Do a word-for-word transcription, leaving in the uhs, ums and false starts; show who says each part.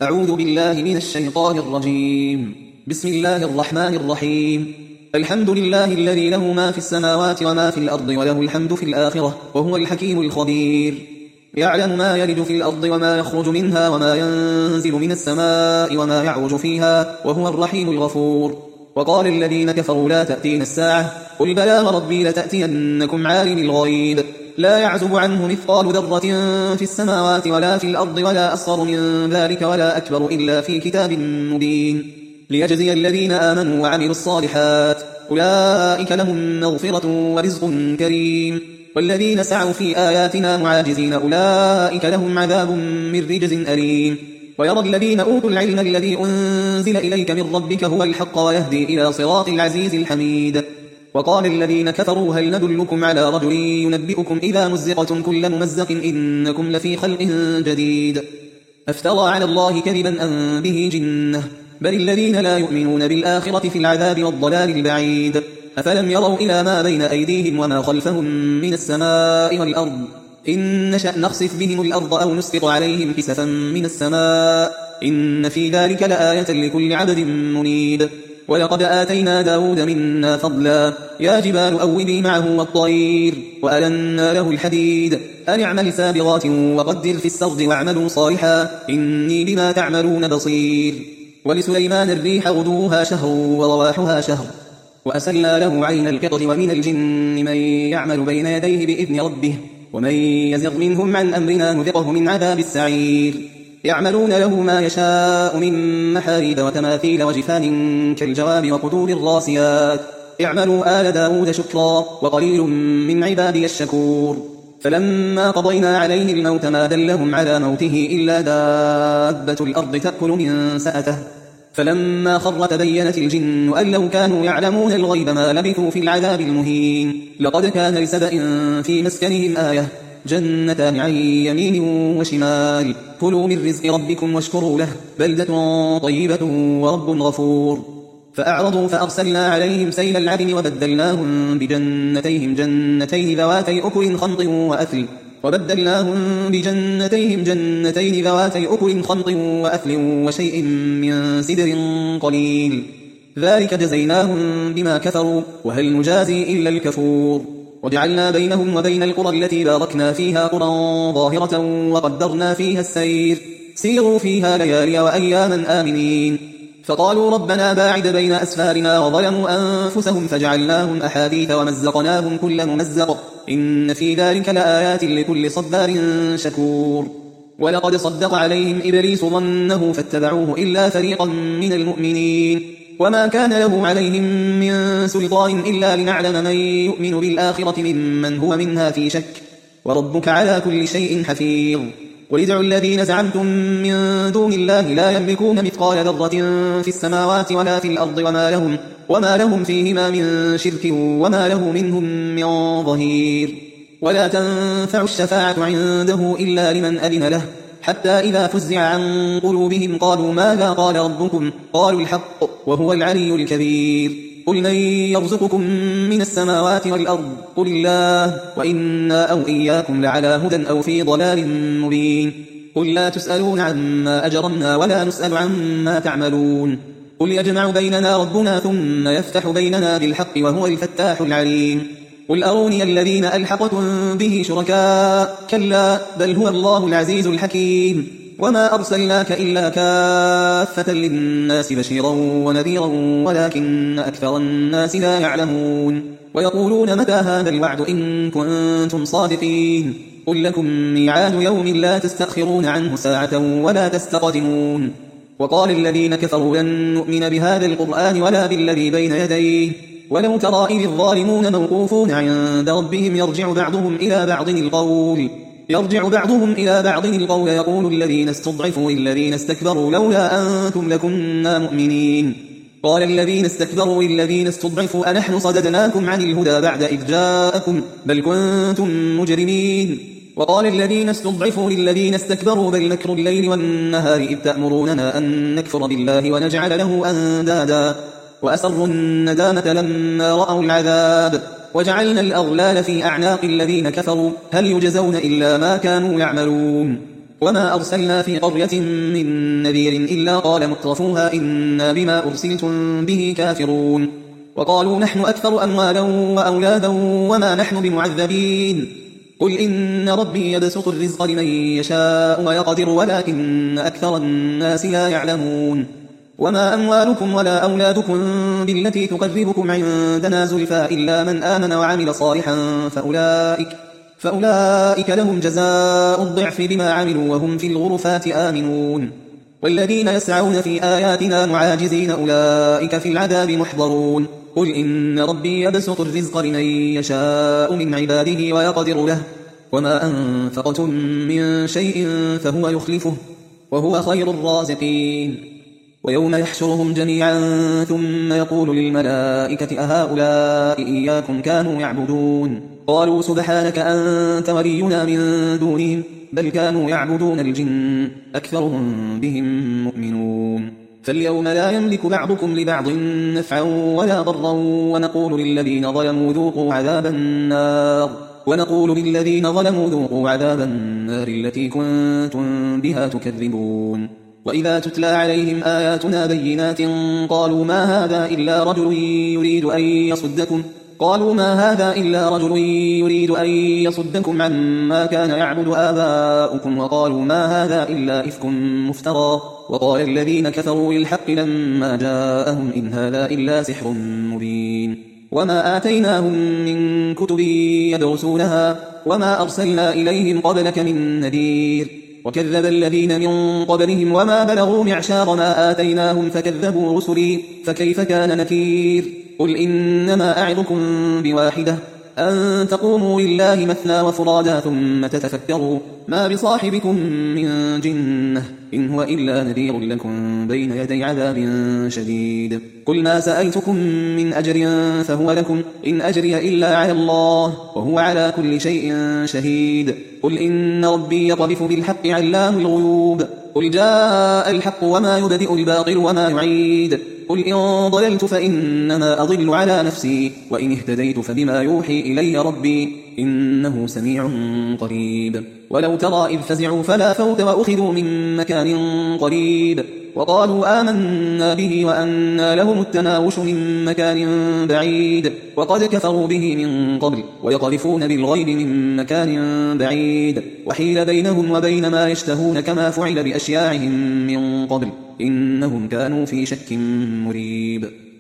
Speaker 1: أعوذ بالله من الشيطان الرجيم. بسم الله الرحمن الرحيم. الحمد لله الذي له ما في السماوات وما في الأرض وله الحمد في الآخرة وهو الحكيم الخبير. يعلم ما يلج في الأرض وما يخرج منها وما ينزل من السماء وما يعرج فيها وهو الرحيم الغفور. وقال الذين كفروا لا تأتين الساعة قل بلى وربي لتأتينكم عالم الغيب لا يعزب عنه مثقال ذرة في السماوات ولا في الأرض ولا أصغر من ذلك ولا أكبر إلا في كتاب مبين ليجزي الذين آمنوا وعملوا الصالحات أولئك لهم مغفرة ورزق كريم. والذين سعوا في آياتنا معاجزين أولئك لهم عذاب من رجز أليم. ويرى الذين أوتوا العلم الذي أنزل إليك من ربك هو الحق ويهدي إلى صراط العزيز الحميد. وقال الذين كفروا هل ندلكم على رجل ينبئكم إذا مزقتم كل ممزق إنكم لفي خلق جديد أفترى على الله كذبا أم به جنة بل الذين لا يؤمنون بالآخرة في العذاب والضلال البعيد. أفلم يروا إلى ما بين أيديهم وما خلفهم من السماء والأرض إن نشأ نخسف بهم الأرض أو نسقط عليهم كسفا من السماء إن في ذلك لآية لكل عبد منيب. ولقد آتينا داود منا فضلا يا جبال أوبي معه والطير وألنا له الحديد أن اعمل سابغات وقدر في السرد واعملوا صالحا إني بما تعملون بصير. ولسليمان الريح غدوها شهر ورواحها شهر وأسلنا له عين القطر ومن الجن من يعمل بين يديه بإذن ربه ومن يزغ منهم عن أمرنا نذقه من عذاب السعير. يعملون له ما يشاء من محاريب وتماثيل وجفان كالجواب وقدور الراسيات اعملوا آل داود شكرا وقليل من عبادي الشكور. فلما قضينا عليه الموت ما دلهم على موته إلا دابة الأرض تأكل من سأته فلما خر تبينت الجن أن لو كانوا يعلمون الغيب ما لبثوا في العذاب المهين. لقد كان لسبأ في مسكنهم آية جنتان عن يمين وشمال كلوا من رزق ربكم واشكروا له بلدة طيبة ورب غفور. فأعرضوا فأرسلنا عليهم سيل العرم وبدلناهم بجنتيهم جنتين ذواتي أكل خمط وأثل وبدلناهم بجنتيهم جنتين ذواتي أكل خمط وأثل وشيء من سدر قليل ذلك جزيناهم بما كفروا وهل نجازي إلا الكفور. وجعلنا بينهم وبين القرى التي باركنا فيها قرى ظاهرة وقدرنا فيها السير سيروا فيها ليالي وأياما آمنين. فقالوا ربنا باعد بين أسفارنا وظلموا أنفسهم فجعلناهم أحاديث ومزقناهم كل ممزق إن في ذلك لآيات لكل صبار شكور. ولقد صدق عليهم إبليس ظنه فاتبعوه إلا فريقا من المؤمنين وما كان له عليهم من سلطان إلا لنعلم من يؤمن بالآخرة ممن هو منها في شك وربك على كل شيء حفيظ. قل ادعوا الذين زعمتم من دون الله لا يملكون مثقال ذرة في السماوات ولا في الأرض وما لهم, وما لهم فيهما من شرك وما له منهم من ظهير. ولا تنفع الشفاعة عنده إلا لمن أذن له حتى إذا فزع عن قلوبهم قالوا ماذا قال ربكم قالوا الحق وهو العلي الكبير. قل من يرزقكم من السماوات والأرض قل الله وإنا أو إياكم لعلى هدى أو في ضلال مبين. قل لا تسألون عما أجرمنا ولا نسأل عما تعملون. قل يجمع بيننا ربنا ثم يفتح بيننا بالحق وهو الفتاح العليم. قل أروني الذين ألحقتم به شركاء كلا بل هو الله العزيز الحكيم. وما أرسلناك إلا كافة للناس بشيرا ونذيرا ولكن أكثر الناس لا يعلمون. ويقولون متى هذا الوعد إن كنتم صادقين قل لكم ميعاد يوم لا تستأخرون عنه ساعة ولا تستقدمون. وقال الذين كفروا لن نؤمن بهذا القرآن ولا بالذي بين يديه ولو ترى إذ الظالمون موقوفون عند ربهم يرجع بعضهم إلى بعض القول يرجع بعضهم إلى بعض القول يقول الذين استضعفوا للذين استكبروا لولا أنتم لكنا مؤمنين. قال الذين استكبروا للذين استضعفوا أنحن صددناكم عن الهدى بعد إذ جاءكم بل كنتم مجرمين. وقال الذين استضعفوا للذين استكبروا بل مكر الليل والنهار إذ تأمروننا أن نكفر بالله ونجعل له أندادا وأسروا الندامة لما رأوا العذاب وجعلنا الأغلال في أعناق الذين كفروا هل يجزون إلا ما كانوا يعملون. وما أرسلنا في قرية من نذير إلا قال مترفوها إنا بما أرسلتم به كافرون وقالوا نحن أكثر أموالا وأولادا وما نحن بمعذبين قل إن ربي يبسط الرزق لمن يشاء ويقدر ولكن أكثر الناس لا يعلمون وما أموالكم ولا أولادكم بالتي تقربكم عندنا زلفى إلا من آمن وعمل صالحا فأولئك, فأولئك لهم جزاء الضعف بما عملوا وهم في الغرفات آمنون والذين يسعون في آياتنا معاجزين أولئك في العذاب محضرون قل إن ربي يبسط الرزق لمن يشاء من عباده ويقدر له وما أنفقتم من شيء فهو يخلفه وهو خير الرازقين ويوم يحشرهم جميعا ثم يقول للملائكة أهؤلاء إياكم كانوا يعبدون قالوا سبحانك أنت ولينا من دونهم بل كانوا يعبدون الجن أكثرهم بهم مؤمنون فاليوم لا يملك بعضكم لبعض نفعا ولا ضرا ونقول للذين ظلموا ذوقوا عذاب النار ونقول للذين ظلموا ذوقوا عذاب النار التي كنتم بها تكذبون وإذا تتلى عليهم آياتنا بينات قالوا ما هذا إلا رجل يريد أن يصدكم قالوا ما هذا إلا رجل يريد أن يصدكم عما كان يعبد آباؤكم وقالوا ما هذا إلا إفك مفترى وقال الذين كفروا للحق لما جاءهم إن هذا إلا سحر مبين وما آتيناهم من كتب يدرسونها وما أرسلنا إليهم قبلك من نذير وكذب الذين من قبلهم وما بلغوا معشار ما آتيناهم فكذبوا رسلي فكيف كان نكير قل إنما أعظكم بواحدة أن تقوموا لله مثنى وفرادا ثم تتفكروا ما بصاحبكم من جنة إن هو إلا نذير لكم بين يدي عذاب شديد قل ما سألتكم من أجر فهو لكم إن أجري إلا على الله وهو على كل شيء شهيد قل إن ربي يطرف بالحق علام الغيوب قل جاء الحق وما يبدئ الباطل وما يعيد قل إن ضللت فإنما أضل على نفسي وإن اهتديت فبما يوحي إلي ربي إنه سميع قريب ولو ترى إذ فزعوا فلا فوت وأخذوا من مكان قريب وقالوا آمنا به وأنى لهم التناوش من مكان بعيد وقد كفروا به من قبل ويقذفون بالغيب من مكان بعيد وحيل بينهم وبين ما يشتهون كما فعل بأشياعهم من قبل إنهم كانوا في شك مريب